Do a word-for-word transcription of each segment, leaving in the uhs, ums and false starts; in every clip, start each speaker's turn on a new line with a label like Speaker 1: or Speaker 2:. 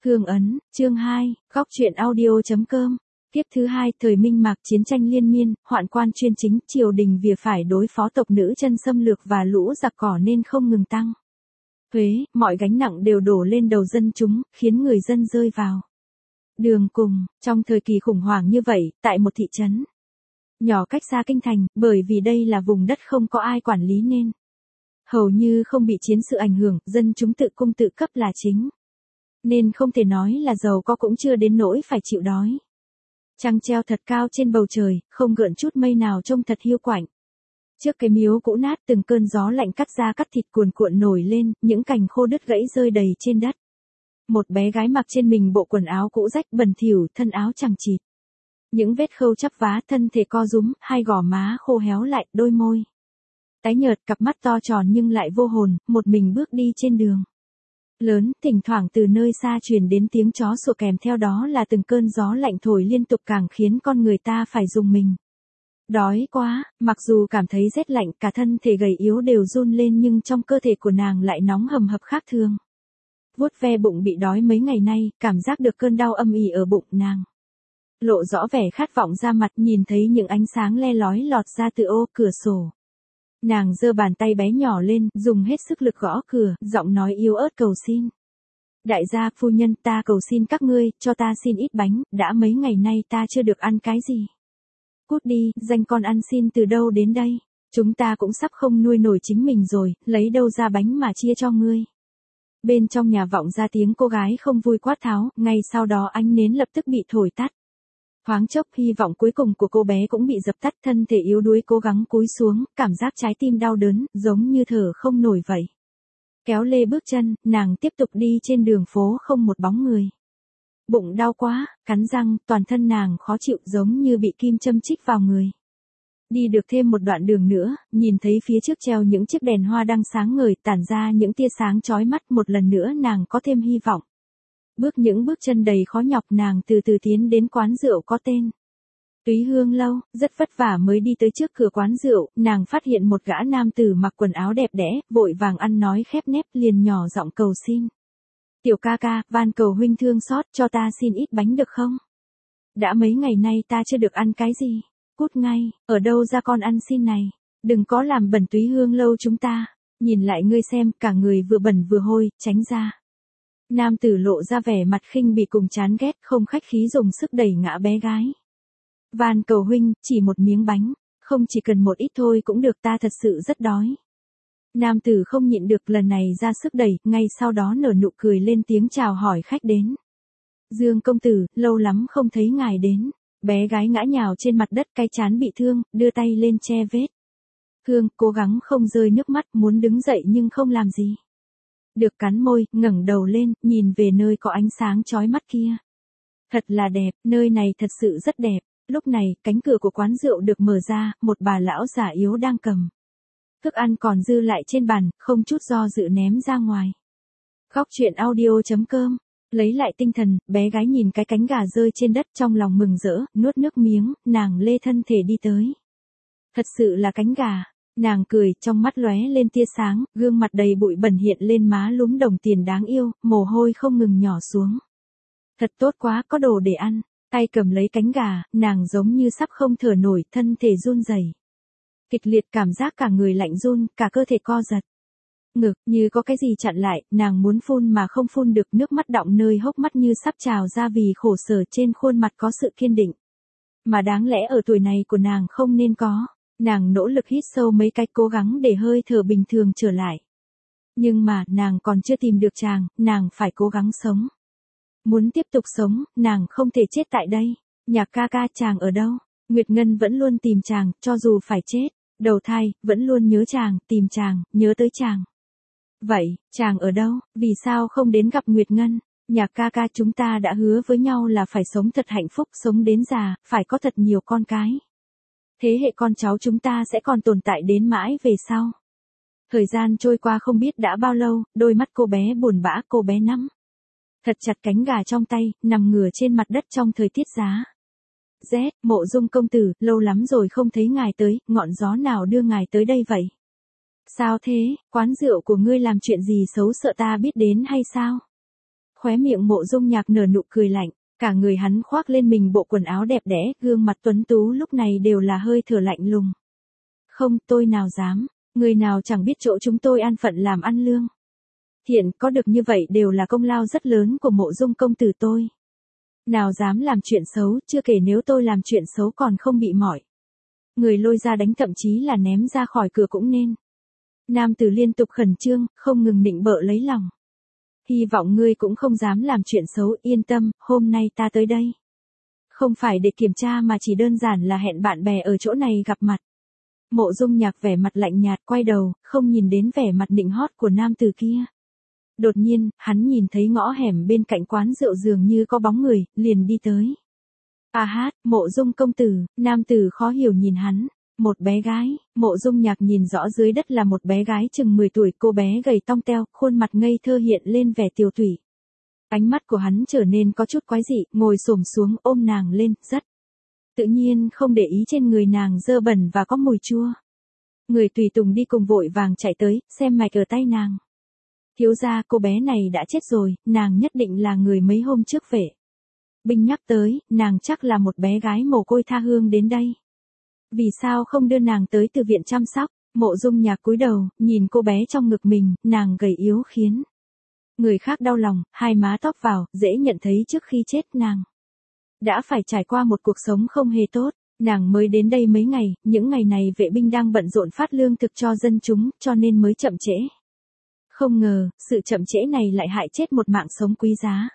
Speaker 1: Hương ấn, chương hai, góc truyện audio chấm com. Tiếp thứ hai, thời Minh Mạc chiến tranh liên miên, hoạn quan chuyên chính, triều đình vì phải đối phó tộc nữ chân xâm lược và lũ giặc cỏ nên không ngừng tăng thuế, mọi gánh nặng đều đổ lên đầu dân chúng, khiến người dân rơi vào đường cùng. Trong thời kỳ khủng hoảng như vậy, tại một thị trấn nhỏ cách xa kinh thành, bởi vì đây là vùng đất không có ai quản lý nên hầu như không bị chiến sự ảnh hưởng, dân chúng tự cung tự cấp là chính. Nên không thể nói là giàu có cũng chưa đến nỗi phải chịu đói. Trăng treo thật cao trên bầu trời, không gợn chút mây nào trông thật hiu quạnh. Trước cái miếu cũ nát, từng cơn gió lạnh cắt da cắt thịt cuồn cuộn nổi lên, những cành khô đứt gãy rơi đầy trên đất. Một bé gái mặc trên mình bộ quần áo cũ rách bẩn thỉu, thân áo chằng chịt. Những vết khâu chắp vá, thân thể co rúm, hai gò má khô héo lại, đôi môi tái nhợt, cặp mắt to tròn nhưng lại vô hồn, một mình bước đi trên đường lớn, thỉnh thoảng từ nơi xa truyền đến tiếng chó sủa, kèm theo đó là từng cơn gió lạnh thổi liên tục, càng khiến con người ta phải rùng mình. Đói quá, mặc dù cảm thấy rét lạnh, cả thân thể gầy yếu đều run lên, nhưng trong cơ thể của nàng lại nóng hầm hập khác thường. Vuốt ve bụng bị đói mấy ngày nay, cảm giác được cơn đau âm ỉ ở bụng, nàng lộ rõ vẻ khát vọng ra mặt, nhìn thấy những ánh sáng le lói lọt ra từ ô cửa sổ. Nàng giơ bàn tay bé nhỏ lên, dùng hết sức lực gõ cửa, giọng nói yếu ớt cầu xin. Đại gia, phu nhân, ta cầu xin các ngươi, cho ta xin ít bánh, đã mấy ngày nay ta chưa được ăn cái gì. Cút đi, danh con ăn xin từ đâu đến đây, chúng ta cũng sắp không nuôi nổi chính mình rồi, lấy đâu ra bánh mà chia cho ngươi. Bên trong nhà vọng ra tiếng cô gái không vui quát tháo, ngay sau đó ánh nến lập tức bị thổi tắt. Thoáng chốc, hy vọng cuối cùng của cô bé cũng bị dập tắt, thân thể yếu đuối cố gắng cúi xuống, cảm giác trái tim đau đớn, giống như thở không nổi vậy. Kéo lê bước chân, nàng tiếp tục đi trên đường phố không một bóng người. Bụng đau quá, cắn răng, toàn thân nàng khó chịu giống như bị kim châm chích vào người. Đi được thêm một đoạn đường nữa, nhìn thấy phía trước treo những chiếc đèn hoa đang sáng ngời, tản ra những tia sáng chói mắt, một lần nữa nàng có thêm hy vọng. Bước những bước chân đầy khó nhọc, nàng từ từ tiến đến quán rượu có tên Túy Hương Lâu, rất vất vả mới đi tới trước cửa quán rượu, nàng phát hiện một gã nam tử mặc quần áo đẹp đẽ, vội vàng ăn nói khép nép, liền nhỏ giọng cầu xin. Tiểu ca ca, van cầu huynh thương xót, cho ta xin ít bánh được không? Đã mấy ngày nay ta chưa được ăn cái gì. Cút ngay, ở đâu ra con ăn xin này? Đừng có làm bẩn Túy Hương Lâu chúng ta. Nhìn lại ngươi xem, cả người vừa bẩn vừa hôi, tránh ra. Nam tử lộ ra vẻ mặt khinh bỉ cùng chán ghét, không khách khí dùng sức đẩy ngã bé gái. Van cầu huynh, chỉ một miếng bánh, không chỉ cần một ít thôi cũng được, ta thật sự rất đói. Nam tử không nhịn được, lần này ra sức đẩy, ngay sau đó nở nụ cười lên tiếng chào hỏi khách đến. Dương công tử, lâu lắm không thấy ngài đến. Bé gái ngã nhào trên mặt đất, cái trán bị thương, đưa tay lên che vết thương, cố gắng không rơi nước mắt, muốn đứng dậy nhưng không làm gì được, cắn môi, ngẩng đầu lên, nhìn về nơi có ánh sáng chói mắt kia. Thật là đẹp, nơi này thật sự rất đẹp. Lúc này, cánh cửa của quán rượu được mở ra, một bà lão già yếu đang cầm thức ăn còn dư lại trên bàn, không chút do dự ném ra ngoài. Góc truyện audio chấm com. Lấy lại tinh thần, bé gái nhìn cái cánh gà rơi trên đất, trong lòng mừng rỡ, nuốt nước miếng, nàng lê thân thể đi tới. Thật sự là cánh gà. Nàng cười, trong mắt lóe lên tia sáng, gương mặt đầy bụi bẩn hiện lên má lúm đồng tiền đáng yêu, mồ hôi không ngừng nhỏ xuống. Thật tốt quá, có đồ để ăn. Tay cầm lấy cánh gà, nàng giống như sắp không thở nổi, thân thể run rẩy. Kịch liệt, cảm giác cả người lạnh run, cả cơ thể co giật. Ngực, như có cái gì chặn lại, nàng muốn phun mà không phun được, nước mắt đọng nơi hốc mắt như sắp trào ra vì khổ sở, trên khuôn mặt có sự kiên định. Mà đáng lẽ ở tuổi này của nàng không nên có. Nàng nỗ lực hít sâu mấy cái, cố gắng để hơi thở bình thường trở lại. Nhưng mà, nàng còn chưa tìm được chàng, nàng phải cố gắng sống. Muốn tiếp tục sống, nàng không thể chết tại đây. Nhạc ca ca, chàng ở đâu? Nguyệt Ngân vẫn luôn tìm chàng, cho dù phải chết. Đầu thai, vẫn luôn nhớ chàng, tìm chàng, nhớ tới chàng. Vậy, chàng ở đâu? Vì sao không đến gặp Nguyệt Ngân? Nhạc ca ca, chúng ta đã hứa với nhau là phải sống thật hạnh phúc, sống đến già, phải có thật nhiều con cái. Thế hệ con cháu chúng ta sẽ còn tồn tại đến mãi về sau. Thời gian trôi qua không biết đã bao lâu, đôi mắt cô bé buồn bã, cô bé nắm thật chặt cánh gà trong tay, nằm ngửa trên mặt đất trong thời tiết giá rét. Mộ Dung công tử, lâu lắm rồi không thấy ngài tới, ngọn gió nào đưa ngài tới đây vậy? Sao thế, quán rượu của ngươi làm chuyện gì xấu sợ ta biết đến hay sao? Khóe miệng Mộ Dung Nhạc nở nụ cười lạnh, cả người hắn khoác lên mình bộ quần áo đẹp đẽ, gương mặt tuấn tú lúc này đều là hơi thở lạnh lùng. Không, tôi nào dám, người nào chẳng biết chỗ chúng tôi an phận làm ăn lương. Hiện có được như vậy đều là công lao rất lớn của Mộ Dung công tử tôi. Nào dám làm chuyện xấu, chưa kể nếu tôi làm chuyện xấu còn không bị mỏi. Người lôi ra đánh thậm chí là ném ra khỏi cửa cũng nên. Nam tử liên tục khẩn trương, không ngừng nịnh bợ lấy lòng. Hy vọng ngươi cũng không dám làm chuyện xấu, yên tâm, hôm nay ta tới đây. Không phải để kiểm tra mà chỉ đơn giản là hẹn bạn bè ở chỗ này gặp mặt. Mộ Dung Nhạc vẻ mặt lạnh nhạt quay đầu, không nhìn đến vẻ mặt nịnh hót của nam tử kia. Đột nhiên, hắn nhìn thấy ngõ hẻm bên cạnh quán rượu dường như có bóng người, liền đi tới. À hát, Mộ Dung công tử, nam tử khó hiểu nhìn hắn. Một bé gái, Mộ Dung Nhạc nhìn rõ dưới đất là một bé gái chừng mười tuổi, cô bé gầy tong teo, khuôn mặt ngây thơ hiện lên vẻ tiều tụy. Ánh mắt của hắn trở nên có chút quái dị, ngồi xổm xuống ôm nàng lên, rất tự nhiên không để ý trên người nàng dơ bẩn và có mùi chua. Người tùy tùng đi cùng vội vàng chạy tới, xem mạch ở tay nàng. Thiếu gia, cô bé này đã chết rồi, nàng nhất định là người mấy hôm trước vệ binh nhắc tới, nàng chắc là một bé gái mồ côi tha hương đến đây. Vì sao không đưa nàng tới từ viện chăm sóc? Mộ Dung Nhạc cúi đầu, nhìn cô bé trong ngực mình, nàng gầy yếu khiến người khác đau lòng, hai má tóp vào, dễ nhận thấy trước khi chết nàng đã phải trải qua một cuộc sống không hề tốt. Nàng mới đến đây mấy ngày, những ngày này vệ binh đang bận rộn phát lương thực cho dân chúng, cho nên mới chậm trễ. Không ngờ, sự chậm trễ này lại hại chết một mạng sống quý giá.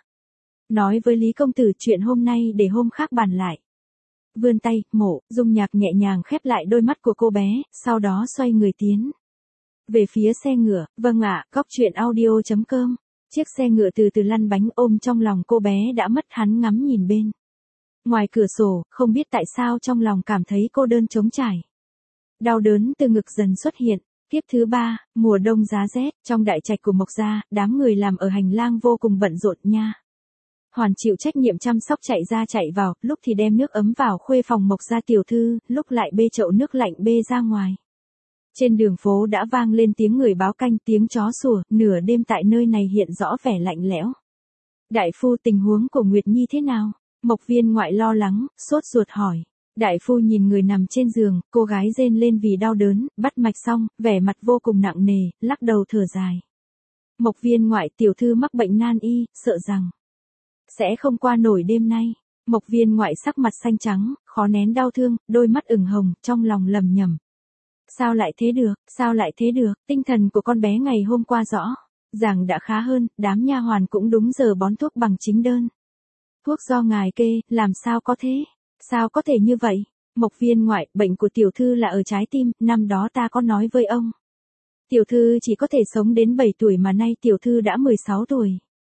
Speaker 1: Nói với Lý công tử chuyện hôm nay để hôm khác bàn lại. Vươn tay, Mộ Dung Nhạc nhẹ nhàng khép lại đôi mắt của cô bé, sau đó xoay người tiến về phía xe ngựa. Vâng ạ, Góc Truyện Audio chấm com. Chiếc xe ngựa từ từ lăn bánh, ôm trong lòng cô bé đã mất, hắn ngắm nhìn bên ngoài cửa sổ, không biết tại sao trong lòng cảm thấy cô đơn trống trải. Đau đớn từ ngực dần xuất hiện. Tiếp thứ ba, mùa đông giá rét, trong đại trạch của Mộc gia, đám người làm ở hành lang vô cùng bận rộn nha. Hoàn chịu trách nhiệm chăm sóc chạy ra chạy vào, lúc thì đem nước ấm vào khuê phòng Mộc gia tiểu thư, lúc lại bê chậu nước lạnh bê ra ngoài. Trên đường phố đã vang lên tiếng người báo canh, tiếng chó sủa, nửa đêm tại nơi này hiện rõ vẻ lạnh lẽo. Đại phu, tình huống của Nguyệt Nhi thế nào? Mộc Viên Ngoại lo lắng, sốt ruột hỏi. Đại phu nhìn người nằm trên giường, cô gái rên lên vì đau đớn, bắt mạch xong, vẻ mặt vô cùng nặng nề, lắc đầu thở dài. Mộc Viên Ngoại, tiểu thư mắc bệnh nan y, sợ rằng sẽ không qua nổi đêm nay. Mộc Viên Ngoại sắc mặt xanh trắng, khó nén đau thương, đôi mắt ửng hồng, trong lòng lầm nhầm. Sao lại thế được, sao lại thế được, tinh thần của con bé ngày hôm qua rõ ràng đã khá hơn, đám nha hoàn cũng đúng giờ bón thuốc bằng chính đơn. Thuốc do ngài kê, làm sao có thế? Sao có thể như vậy? Mộc Viên Ngoại, bệnh của tiểu thư là ở trái tim, năm đó ta có nói với ông. Tiểu thư chỉ có thể sống đến bảy tuổi mà nay tiểu thư đã mười sáu tuổi.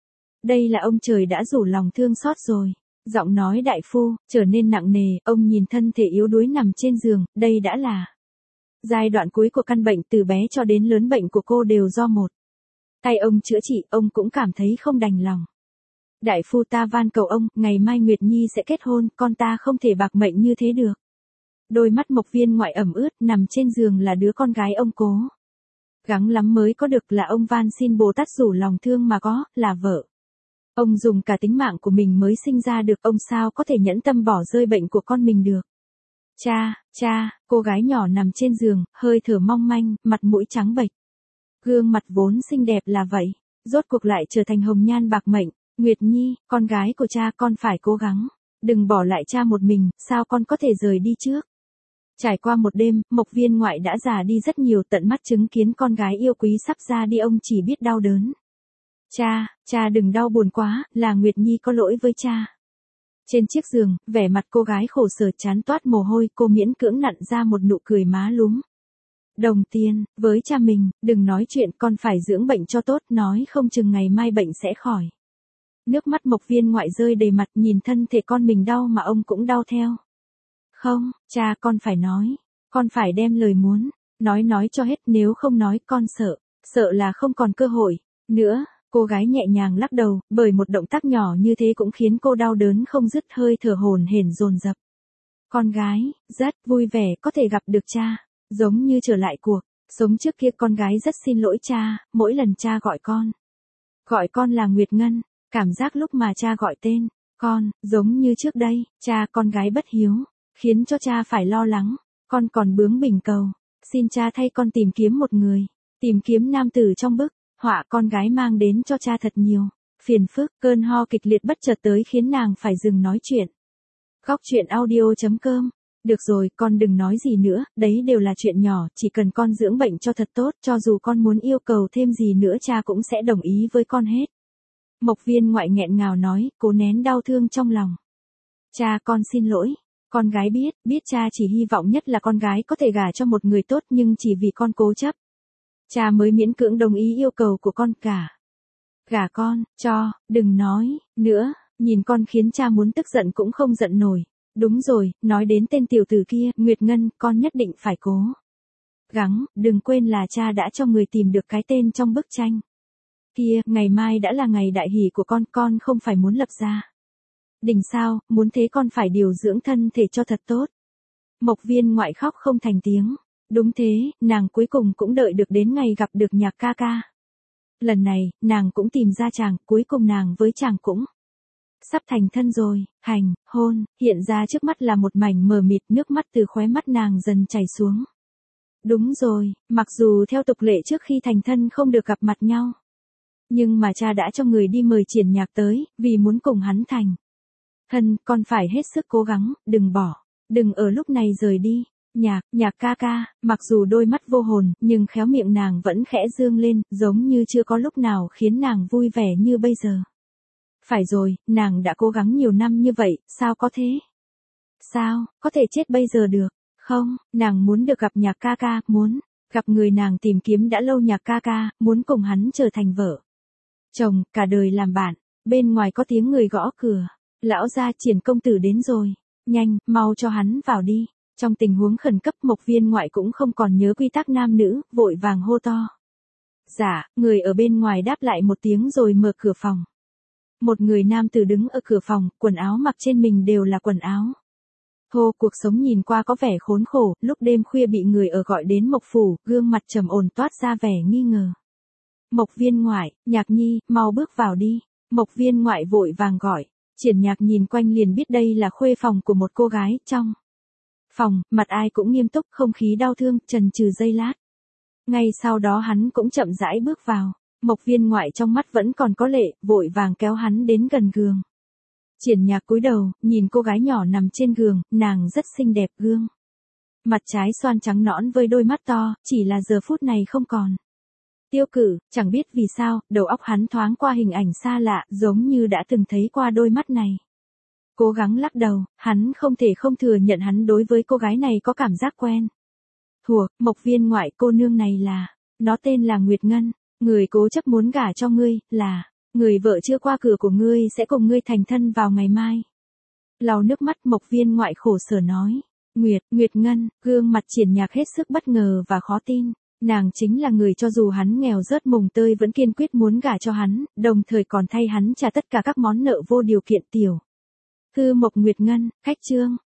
Speaker 1: Đây là ông trời đã rủ lòng thương xót rồi. Giọng nói đại phu, trở nên nặng nề, ông nhìn thân thể yếu đuối nằm trên giường, đây đã là giai đoạn cuối của căn bệnh, từ bé cho đến lớn bệnh của cô đều do một tay ông chữa trị, ông cũng cảm thấy không đành lòng. Đại phu, ta van cầu ông, ngày mai Nguyệt Nhi sẽ kết hôn, con ta không thể bạc mệnh như thế được. Đôi mắt Mộc Viên Ngoại ẩm ướt, nằm trên giường là đứa con gái ông cố gắng lắm mới có được, là ông van xin Bồ Tát rủ lòng thương mà có, là vợ ông dùng cả tính mạng của mình mới sinh ra được, ông sao có thể nhẫn tâm bỏ rơi bệnh của con mình được. Cha, cha, cô gái nhỏ nằm trên giường, hơi thở mong manh, mặt mũi trắng bệch. Gương mặt vốn xinh đẹp là vậy, rốt cuộc lại trở thành hồng nhan bạc mệnh. Nguyệt Nhi, con gái của cha, con phải cố gắng. Đừng bỏ lại cha một mình, sao con có thể rời đi trước. Trải qua một đêm, Mộc Viên Ngoại đã già đi rất nhiều, tận mắt chứng kiến con gái yêu quý sắp ra đi, ông chỉ biết đau đớn. Cha, cha đừng đau buồn quá, là Nguyệt Nhi có lỗi với cha. Trên chiếc giường, vẻ mặt cô gái khổ sở, chán toát mồ hôi, cô miễn cưỡng nặn ra một nụ cười má lúm. Đồng tiền, với cha mình, đừng nói chuyện, con phải dưỡng bệnh cho tốt, nói không chừng ngày mai bệnh sẽ khỏi. Nước mắt Mộc Viên Ngoại rơi đầy mặt, nhìn thân thể con mình đau mà ông cũng đau theo. Không, cha, con phải nói, con phải đem lời muốn nói nói cho hết, nếu không nói con sợ, sợ là không còn cơ hội nữa. Cô gái nhẹ nhàng lắc đầu, bởi một động tác nhỏ như thế cũng khiến cô đau đớn không dứt, hơi thở hổn hển dồn dập. Con gái rất vui vẻ có thể gặp được cha, giống như trở lại cuộc sống trước kia. Con gái rất xin lỗi cha, mỗi lần cha gọi con gọi con là Nguyệt Ngân, Cảm giác lúc mà cha gọi tên, con, giống như trước đây, cha con gái bất hiếu, khiến cho cha phải lo lắng, con còn bướng bỉnh cầu, xin cha thay con tìm kiếm một người, tìm kiếm nam tử trong bức, họa con gái mang đến cho cha thật nhiều, phiền phức, cơn ho kịch liệt bất chợt tới khiến nàng phải dừng nói chuyện. Góc truyện audio.com. Được rồi, con đừng nói gì nữa, đấy đều là chuyện nhỏ, chỉ cần con dưỡng bệnh cho thật tốt, cho dù con muốn yêu cầu thêm gì nữa cha cũng sẽ đồng ý với con hết. Mộc Viên Ngoại nghẹn ngào nói, cố nén đau thương trong lòng. Cha, con xin lỗi. Con gái biết, biết cha chỉ hy vọng nhất là con gái có thể gả cho một người tốt nhưng chỉ vì con cố chấp. Cha mới miễn cưỡng đồng ý yêu cầu của con cả. Gả con, cho, đừng nói, nữa, nhìn con khiến cha muốn tức giận cũng không giận nổi. Đúng rồi, nói đến tên tiểu tử kia, Nguyệt Ngân, con nhất định phải cố gắng, đừng quên là cha đã cho người tìm được cái tên trong bức tranh. Kia, ngày mai đã là ngày đại hỷ của con, con không phải muốn lập gia đình sao, muốn thế con phải điều dưỡng thân thể cho thật tốt. Mộc Viên Ngoại khóc không thành tiếng. Đúng thế, nàng cuối cùng cũng đợi được đến ngày gặp được Nhạc ca ca. Lần này, nàng cũng tìm ra chàng, cuối cùng nàng với chàng cũng sắp thành thân rồi, hành, hôn, hiện ra trước mắt là một mảnh mờ mịt, nước mắt từ khóe mắt nàng dần chảy xuống. Đúng rồi, mặc dù theo tục lệ trước khi thành thân không được gặp mặt nhau. Nhưng mà cha đã cho người đi mời Triển Nhạc tới, vì muốn cùng hắn thành thân, con phải hết sức cố gắng, đừng bỏ, đừng ở lúc này rời đi. Nhạc, Nhạc ca ca, mặc dù đôi mắt vô hồn, nhưng khéo miệng nàng vẫn khẽ dương lên, giống như chưa có lúc nào khiến nàng vui vẻ như bây giờ. Phải rồi, nàng đã cố gắng nhiều năm như vậy, sao có thế? Sao, có thể chết bây giờ được? Không, nàng muốn được gặp Nhạc ca ca, muốn gặp người nàng tìm kiếm đã lâu Nhạc ca ca, muốn cùng hắn trở thành vợ chồng, cả đời làm bạn. Bên ngoài có tiếng người gõ cửa. Lão gia, Triển công tử đến rồi. Nhanh, mau cho hắn vào đi. Trong tình huống khẩn cấp, Mộc Viên Ngoại cũng không còn nhớ quy tắc nam nữ, vội vàng hô to. Dạ, người ở bên ngoài đáp lại một tiếng rồi mở cửa phòng. Một người nam tử đứng ở cửa phòng, quần áo mặc trên mình đều là quần áo. Hô, cuộc sống nhìn qua có vẻ khốn khổ, lúc đêm khuya bị người ở gọi đến Mộc phủ, gương mặt trầm ổn toát ra vẻ nghi ngờ. Mộc Viên Ngoại, Nhạc nhi, mau bước vào đi. Mộc Viên Ngoại vội vàng gọi. Triển Nhạc nhìn quanh liền biết đây là khuê phòng của một cô gái, trong phòng, mặt ai cũng nghiêm túc, không khí đau thương, chần chừ giây lát. Ngay sau đó hắn cũng chậm rãi bước vào. Mộc Viên Ngoại trong mắt vẫn còn có lệ, vội vàng kéo hắn đến gần gương. Triển Nhạc cúi đầu, nhìn cô gái nhỏ nằm trên gương, nàng rất xinh đẹp, gương mặt trái xoan trắng nõn với đôi mắt to, chỉ là giờ phút này không còn tiêu cự, chẳng biết vì sao, đầu óc hắn thoáng qua hình ảnh xa lạ, giống như đã từng thấy qua đôi mắt này. Cố gắng lắc đầu, hắn không thể không thừa nhận hắn đối với cô gái này có cảm giác quen thuộc. Mộc Viên Ngoại, cô nương này là, nó tên là Nguyệt Ngân, người cố chấp muốn gả cho ngươi, là người vợ chưa qua cửa của ngươi sẽ cùng ngươi thành thân vào ngày mai. Lau nước mắt, Mộc Viên Ngoại khổ sở nói. Nguyệt, Nguyệt Ngân, gương mặt Triển Nhạc hết sức bất ngờ và khó tin. Nàng chính là người cho dù hắn nghèo rớt mùng tơi vẫn kiên quyết muốn gả cho hắn, đồng thời còn thay hắn trả tất cả các món nợ vô điều kiện. Tiểu thư Mộc Nguyệt Ngân, khách trương.